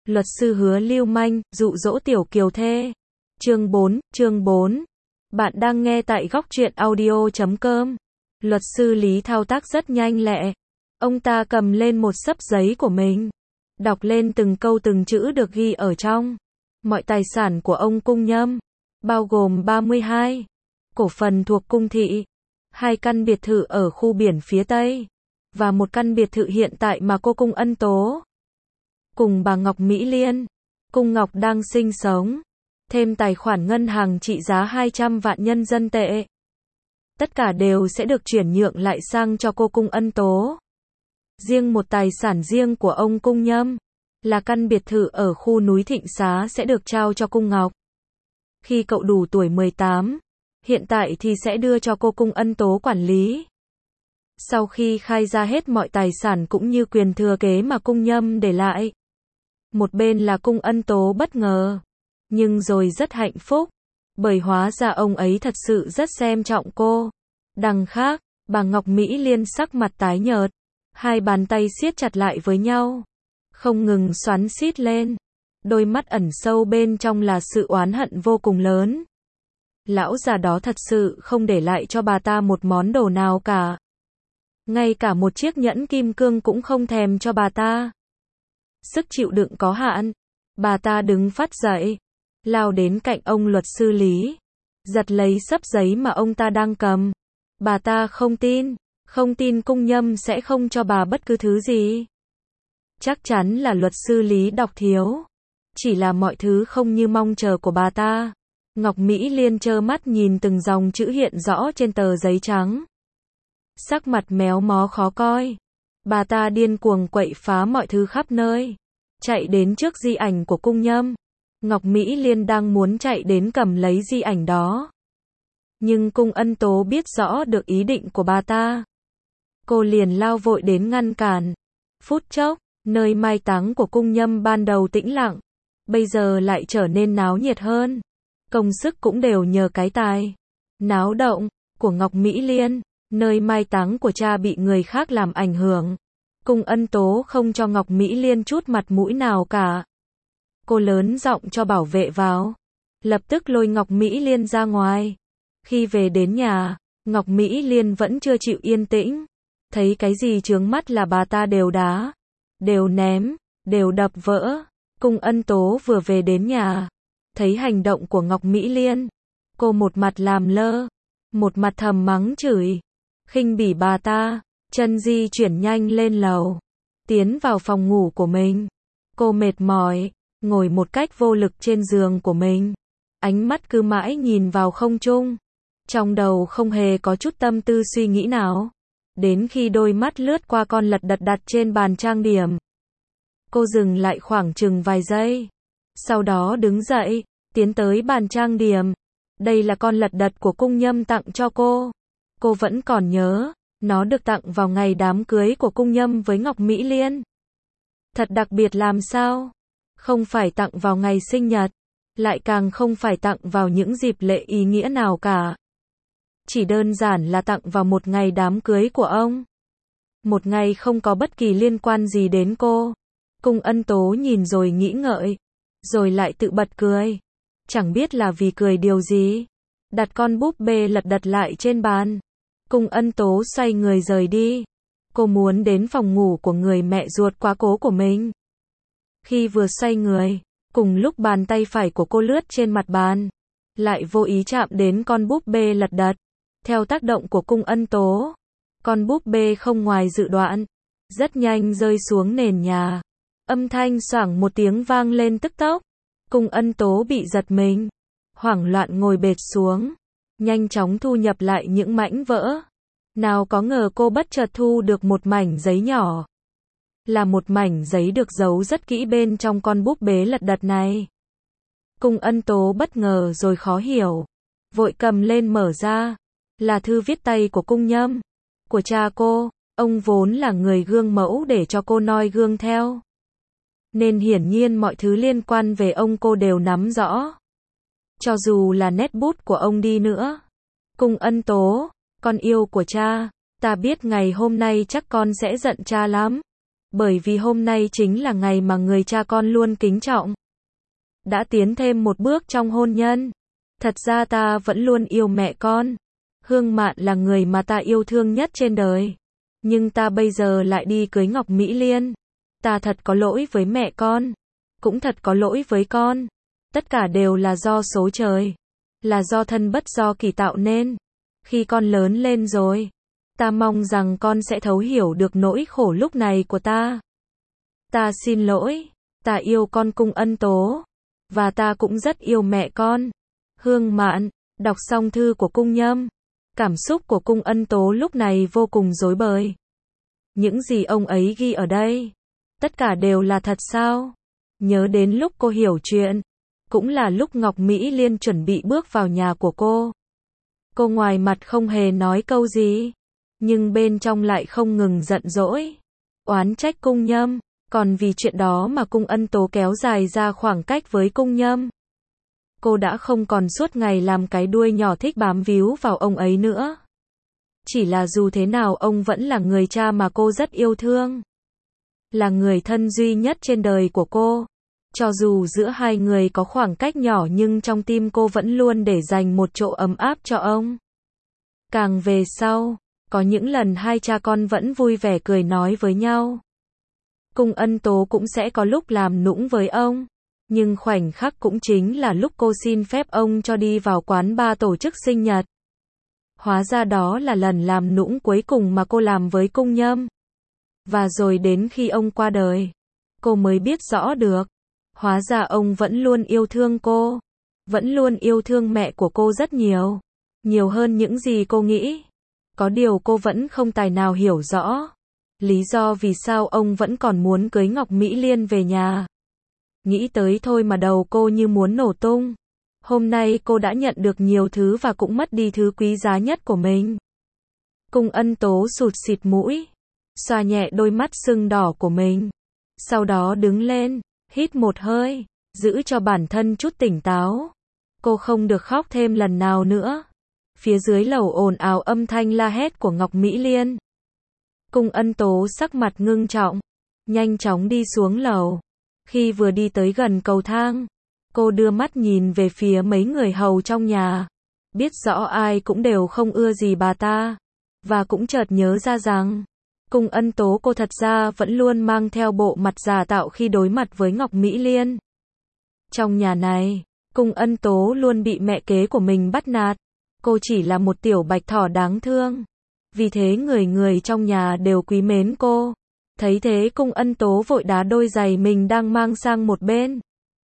Luật sư hứa lưu manh, dụ dỗ tiểu kiều thê. Chương 4. Bạn đang nghe tại góc truyện audio.com. Luật sư Lý thao tác rất nhanh lẹ. Ông ta cầm lên một xấp giấy của mình, đọc lên từng câu từng chữ được ghi ở trong. Mọi tài sản của ông Cung Nhâm, bao gồm 32 cổ phần thuộc Cung thị, 2 căn biệt thự ở khu biển phía Tây, và một căn biệt thự hiện tại mà cô Cung Ân Tố cùng bà Ngọc Mỹ Liên, Cung Ngọc đang sinh sống, thêm tài khoản ngân hàng trị giá 200 vạn nhân dân tệ. Tất cả đều sẽ được chuyển nhượng lại sang cho cô Cung Ân Tố. Riêng một tài sản riêng của ông Cung Nhâm, là căn biệt thự ở khu núi Thịnh Xá sẽ được trao cho Cung Ngọc. Khi cậu đủ tuổi 18, hiện tại thì sẽ đưa cho cô Cung Ân Tố quản lý. Sau khi khai ra hết mọi tài sản cũng như quyền thừa kế mà Cung Nhâm để lại, một bên là Cung Ân Tố bất ngờ, nhưng rồi rất hạnh phúc, bởi hóa ra ông ấy thật sự rất xem trọng cô. Đằng khác, bà Ngọc Mỹ Liên sắc mặt tái nhợt, hai bàn tay siết chặt lại với nhau, không ngừng xoắn xít lên. Đôi mắt ẩn sâu bên trong là sự oán hận vô cùng lớn. Lão già đó thật sự không để lại cho bà ta một món đồ nào cả. Ngay cả một chiếc nhẫn kim cương cũng không thèm cho bà ta. Sức chịu đựng có hạn, bà ta đứng phát dậy, lao đến cạnh ông luật sư Lý, giật lấy xấp giấy mà ông ta đang cầm. Bà ta không tin Cung Nhâm sẽ không cho bà bất cứ thứ gì. Chắc chắn là luật sư Lý đọc thiếu, chỉ là mọi thứ không như mong chờ của bà ta. Ngọc Mỹ Liên trơ mắt nhìn từng dòng chữ hiện rõ trên tờ giấy trắng, sắc mặt méo mó khó coi. Bà ta điên cuồng quậy phá mọi thứ khắp nơi, chạy đến trước di ảnh của Cung Nhâm. Ngọc Mỹ Liên đang muốn chạy đến cầm lấy di ảnh đó, nhưng Cung Ân Tố biết rõ được ý định của bà ta. Cô liền lao vội đến ngăn cản. Phút chốc, nơi mai táng của Cung Nhâm ban đầu tĩnh lặng, bây giờ lại trở nên náo nhiệt hơn. Công sức cũng đều nhờ cái tài náo động của Ngọc Mỹ Liên. Nơi mai táng của cha bị người khác làm ảnh hưởng, Cung Ân Tố không cho Ngọc Mỹ Liên chút mặt mũi nào cả. Cô lớn giọng cho bảo vệ vào, lập tức lôi Ngọc Mỹ Liên ra ngoài. Khi về đến nhà, Ngọc Mỹ Liên vẫn chưa chịu yên tĩnh. Thấy cái gì chướng mắt là bà ta đều đá, đều ném, đều đập vỡ. Cung Ân Tố vừa về đến nhà, thấy hành động của Ngọc Mỹ Liên, cô một mặt làm lơ, một mặt thầm mắng chửi, khinh bỉ bà ta. Chân di chuyển nhanh lên lầu, tiến vào phòng ngủ của mình. Cô mệt mỏi, ngồi một cách vô lực trên giường của mình, ánh mắt cứ mãi nhìn vào không trung, trong đầu không hề có chút tâm tư suy nghĩ nào. Đến khi đôi mắt lướt qua con lật đật đặt trên bàn trang điểm, cô dừng lại khoảng chừng vài giây, sau đó đứng dậy, tiến tới bàn trang điểm. Đây là con lật đật của Cung Nhâm tặng cho cô. Cô vẫn còn nhớ, nó được tặng vào ngày đám cưới của Cung Nhâm với Ngọc Mỹ Liên. Thật đặc biệt làm sao? Không phải tặng vào ngày sinh nhật, lại càng không phải tặng vào những dịp lễ ý nghĩa nào cả. Chỉ đơn giản là tặng vào một ngày đám cưới của ông. Một ngày không có bất kỳ liên quan gì đến cô. Cung Ân Tố nhìn rồi nghĩ ngợi, rồi lại tự bật cười. Chẳng biết là vì cười điều gì. Đặt con búp bê lật đật lại trên bàn. Cung Ân Tố xoay người rời đi. Cô muốn đến phòng ngủ của người mẹ ruột quá cố của mình. Khi vừa xoay người, cùng lúc bàn tay phải của cô lướt trên mặt bàn, lại vô ý chạm đến con búp bê lật đật. Theo tác động của Cung Ân Tố, con búp bê không ngoài dự đoán, rất nhanh rơi xuống nền nhà. Âm thanh xoảng một tiếng vang lên tức tốc. Cung Ân Tố bị giật mình, hoảng loạn ngồi bệt xuống, nhanh chóng thu nhập lại những mảnh vỡ. Nào có ngờ cô bất chợt thu được một mảnh giấy nhỏ. Là một mảnh giấy được giấu rất kỹ bên trong con búp bê lật đật này. Cung Ân Tố bất ngờ rồi khó hiểu, vội cầm lên mở ra. Là thư viết tay của Cung Nhâm, của cha cô. Ông vốn là người gương mẫu để cho cô noi gương theo, nên hiển nhiên mọi thứ liên quan về ông cô đều nắm rõ. Cho dù là nét bút của ông đi nữa. Cung Ân Tố, con yêu của cha, ta biết ngày hôm nay chắc con sẽ giận cha lắm. Bởi vì hôm nay chính là ngày mà người cha con luôn kính trọng. Đã tiến thêm một bước trong hôn nhân. Thật ra ta vẫn luôn yêu mẹ con. Hương Mạn là người mà ta yêu thương nhất trên đời. Nhưng ta bây giờ lại đi cưới Ngọc Mỹ Liên. Ta thật có lỗi với mẹ con. Cũng thật có lỗi với con. Tất cả đều là do số trời. Là do thân bất do kỳ tạo nên. Khi con lớn lên rồi, ta mong rằng con sẽ thấu hiểu được nỗi khổ lúc này của ta. Ta xin lỗi. Ta yêu con Cung Ân Tố. Và ta cũng rất yêu mẹ con. Hương Mạn, đọc xong thư của Cung Nhâm. Cảm xúc của Cung Ân Tố lúc này vô cùng rối bời. Những gì ông ấy ghi ở đây, tất cả đều là thật sao? Nhớ đến lúc cô hiểu chuyện, cũng là lúc Ngọc Mỹ Liên chuẩn bị bước vào nhà của cô. Cô ngoài mặt không hề nói câu gì, nhưng bên trong lại không ngừng giận dỗi, oán trách Cung Nhâm, còn vì chuyện đó mà Cung Ân Tố kéo dài ra khoảng cách với Cung Nhâm. Cô đã không còn suốt ngày làm cái đuôi nhỏ thích bám víu vào ông ấy nữa. Chỉ là dù thế nào ông vẫn là người cha mà cô rất yêu thương. Là người thân duy nhất trên đời của cô. Cho dù giữa hai người có khoảng cách nhỏ nhưng trong tim cô vẫn luôn để dành một chỗ ấm áp cho ông. Càng về sau, có những lần hai cha con vẫn vui vẻ cười nói với nhau. Cung Ân Tố cũng sẽ có lúc làm nũng với ông. Nhưng khoảnh khắc cũng chính là lúc cô xin phép ông cho đi vào quán bar tổ chức sinh nhật. Hóa ra đó là lần làm nũng cuối cùng mà cô làm với Cung Nhâm. Và rồi đến khi ông qua đời, cô mới biết rõ được. Hóa ra ông vẫn luôn yêu thương cô. Vẫn luôn yêu thương mẹ của cô rất nhiều. Nhiều hơn những gì cô nghĩ. Có điều cô vẫn không tài nào hiểu rõ. Lý do vì sao ông vẫn còn muốn cưới Ngọc Mỹ Liên về nhà. Nghĩ tới thôi mà đầu cô như muốn nổ tung. Hôm nay cô đã nhận được nhiều thứ và cũng mất đi thứ quý giá nhất của mình. Cung Ân Tố sụt xịt mũi, xoa nhẹ đôi mắt sưng đỏ của mình. Sau đó đứng lên, hít một hơi, giữ cho bản thân chút tỉnh táo. Cô không được khóc thêm lần nào nữa. Phía dưới lầu ồn ào âm thanh la hét của Ngọc Mỹ Liên. Cung Ân Tố sắc mặt ngưng trọng, nhanh chóng đi xuống lầu. Khi vừa đi tới gần cầu thang, cô đưa mắt nhìn về phía mấy người hầu trong nhà. Biết rõ ai cũng đều không ưa gì bà ta. Và cũng chợt nhớ ra rằng, Cung Ân Tố cô thật ra vẫn luôn mang theo bộ mặt giả tạo khi đối mặt với Ngọc Mỹ Liên. Trong nhà này, Cung Ân Tố luôn bị mẹ kế của mình bắt nạt. Cô chỉ là một tiểu bạch thỏ đáng thương. Vì thế người người trong nhà đều quý mến cô. Thấy thế Cung Ân Tố vội đá đôi giày mình đang mang sang một bên.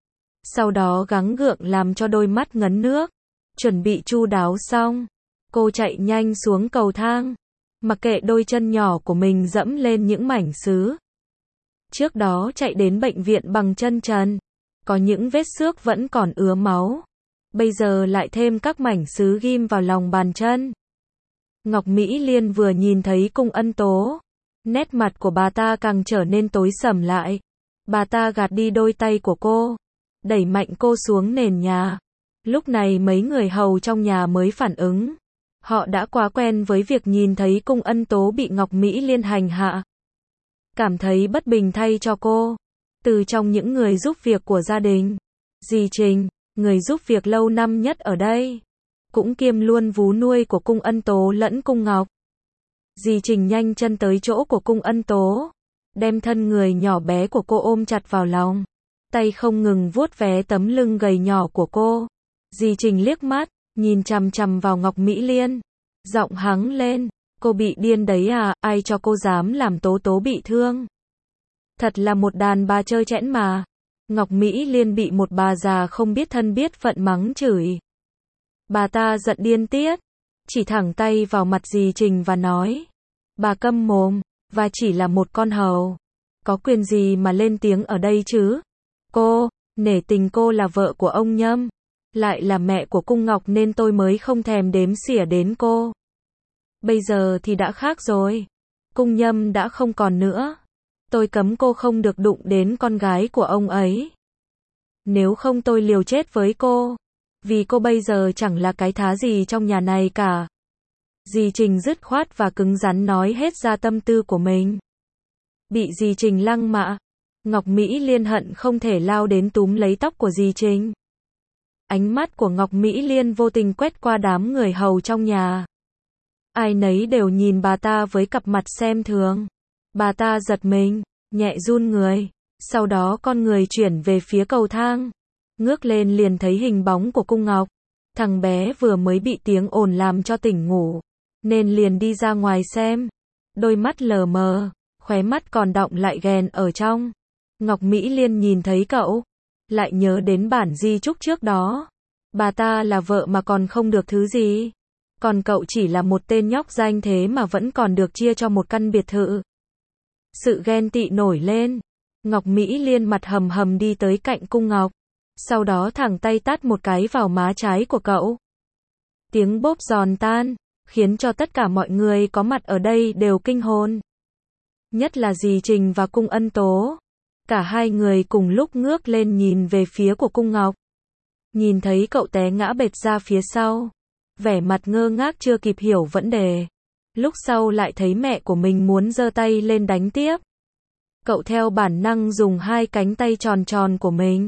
Sau đó gắng gượng làm cho đôi mắt ngấn nước. Chuẩn bị chu đáo xong, cô chạy nhanh xuống cầu thang. Mặc kệ đôi chân nhỏ của mình dẫm lên những mảnh sứ. Trước đó chạy đến bệnh viện bằng chân trần. Có những vết xước vẫn còn ứa máu. Bây giờ lại thêm các mảnh sứ ghim vào lòng bàn chân. Ngọc Mỹ Liên vừa nhìn thấy Cung Ân Tố, nét mặt của bà ta càng trở nên tối sầm lại. Bà ta gạt đi đôi tay của cô, đẩy mạnh cô xuống nền nhà. Lúc này mấy người hầu trong nhà mới phản ứng. Họ đã quá quen với việc nhìn thấy Cung Ân Tố bị Ngọc Mỹ Liên hành hạ. Cảm thấy bất bình thay cho cô. Từ trong những người giúp việc của gia đình, dì Trình, người giúp việc lâu năm nhất ở đây, cũng kiêm luôn vú nuôi của Cung Ân Tố lẫn Cung Ngọc. Dì Trình nhanh chân tới chỗ của Cung Ân Tố, đem thân người nhỏ bé của cô ôm chặt vào lòng, tay không ngừng vuốt ve tấm lưng gầy nhỏ của cô. Dì Trình liếc mắt, nhìn chằm chằm vào Ngọc Mỹ Liên, giọng hắng lên, cô bị điên đấy à, ai cho cô dám làm Tố Tố bị thương. Thật là một đàn bà trơ trẽn mà. Ngọc Mỹ Liên bị một bà già không biết thân biết phận mắng chửi. Bà ta giận điên tiết, chỉ thẳng tay vào mặt dì Trình và nói, bà câm mồm, và chỉ là một con hầu, có quyền gì mà lên tiếng ở đây chứ? Cô, nể tình cô là vợ của ông Nhâm, lại là mẹ của Cung Ngọc nên tôi mới không thèm đếm xỉa đến cô. Bây giờ thì đã khác rồi. Cung Nhâm đã không còn nữa. Tôi cấm cô không được đụng đến con gái của ông ấy. Nếu không tôi liều chết với cô. Vì cô bây giờ chẳng là cái thá gì trong nhà này cả. Dì Trình dứt khoát và cứng rắn nói hết ra tâm tư của mình. bị dì Trình lăng mạ. Ngọc Mỹ Liên hận không thể lao đến túm lấy tóc của dì Trình. Ánh mắt của Ngọc Mỹ Liên vô tình quét qua đám người hầu trong nhà. Ai nấy đều nhìn bà ta với cặp mặt xem thường. Bà ta giật mình, nhẹ run người. Sau đó con người chuyển về phía cầu thang. Ngước lên liền thấy hình bóng của Cung Ngọc. Thằng bé vừa mới bị tiếng ồn làm cho tỉnh ngủ, nên liền đi ra ngoài xem. Đôi mắt lờ mờ, khóe mắt còn đọng lại ghen ở trong. Ngọc Mỹ Liên nhìn thấy cậu, lại nhớ đến bản di chúc trước đó. Bà ta là vợ mà còn không được thứ gì. Còn cậu chỉ là một tên nhóc danh thế mà vẫn còn được chia cho một căn biệt thự. Sự ghen tị nổi lên. Ngọc Mỹ Liên mặt hầm hầm đi tới cạnh Cung Ngọc. Sau đó thẳng tay tát một cái vào má trái của cậu. Tiếng bốp giòn tan, khiến cho tất cả mọi người có mặt ở đây đều kinh hồn. Nhất là dì Trình và Cung Ân Tố. Cả hai người cùng lúc ngước lên nhìn về phía của Cung Ngọc. Nhìn thấy cậu té ngã bệt ra phía sau. Vẻ mặt ngơ ngác chưa kịp hiểu vấn đề. Lúc sau lại thấy mẹ của mình muốn giơ tay lên đánh tiếp. Cậu theo bản năng dùng hai cánh tay tròn tròn của mình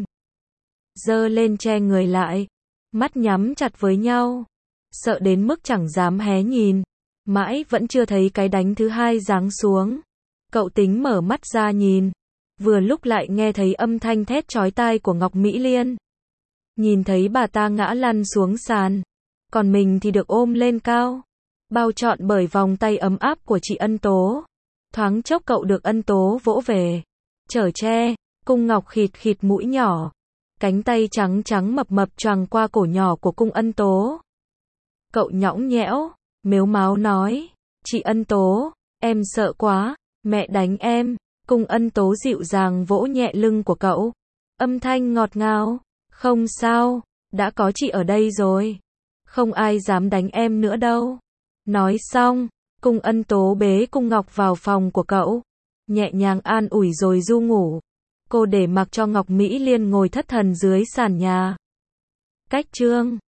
giơ lên che người lại, mắt nhắm chặt với nhau, sợ đến mức chẳng dám hé nhìn, mãi vẫn chưa thấy cái đánh thứ hai giáng xuống. Cậu tính mở mắt ra nhìn, vừa lúc lại nghe thấy âm thanh thét chói tai của Ngọc Mỹ Liên. Nhìn thấy bà ta ngã lăn xuống sàn, còn mình thì được ôm lên cao, bao trọn bởi vòng tay ấm áp của chị Ân Tố. Thoáng chốc cậu được Ân Tố vỗ về, chở che. Cung Ngọc khịt khịt mũi nhỏ, cánh tay trắng trắng mập mập choàng qua cổ nhỏ của Cung Ân Tố. Cậu nhõng nhẽo, mếu máo nói, chị Ân Tố, em sợ quá, mẹ đánh em. Cung Ân Tố dịu dàng vỗ nhẹ lưng của cậu, âm thanh ngọt ngào, không sao, đã có chị ở đây rồi, không ai dám đánh em nữa đâu. Nói xong, Cung Ân Tố bế Cung Ngọc vào phòng của cậu, nhẹ nhàng an ủi rồi du ngủ. Cô để mặc cho Ngọc Mỹ Liên ngồi thất thần dưới sàn nhà. Cách chương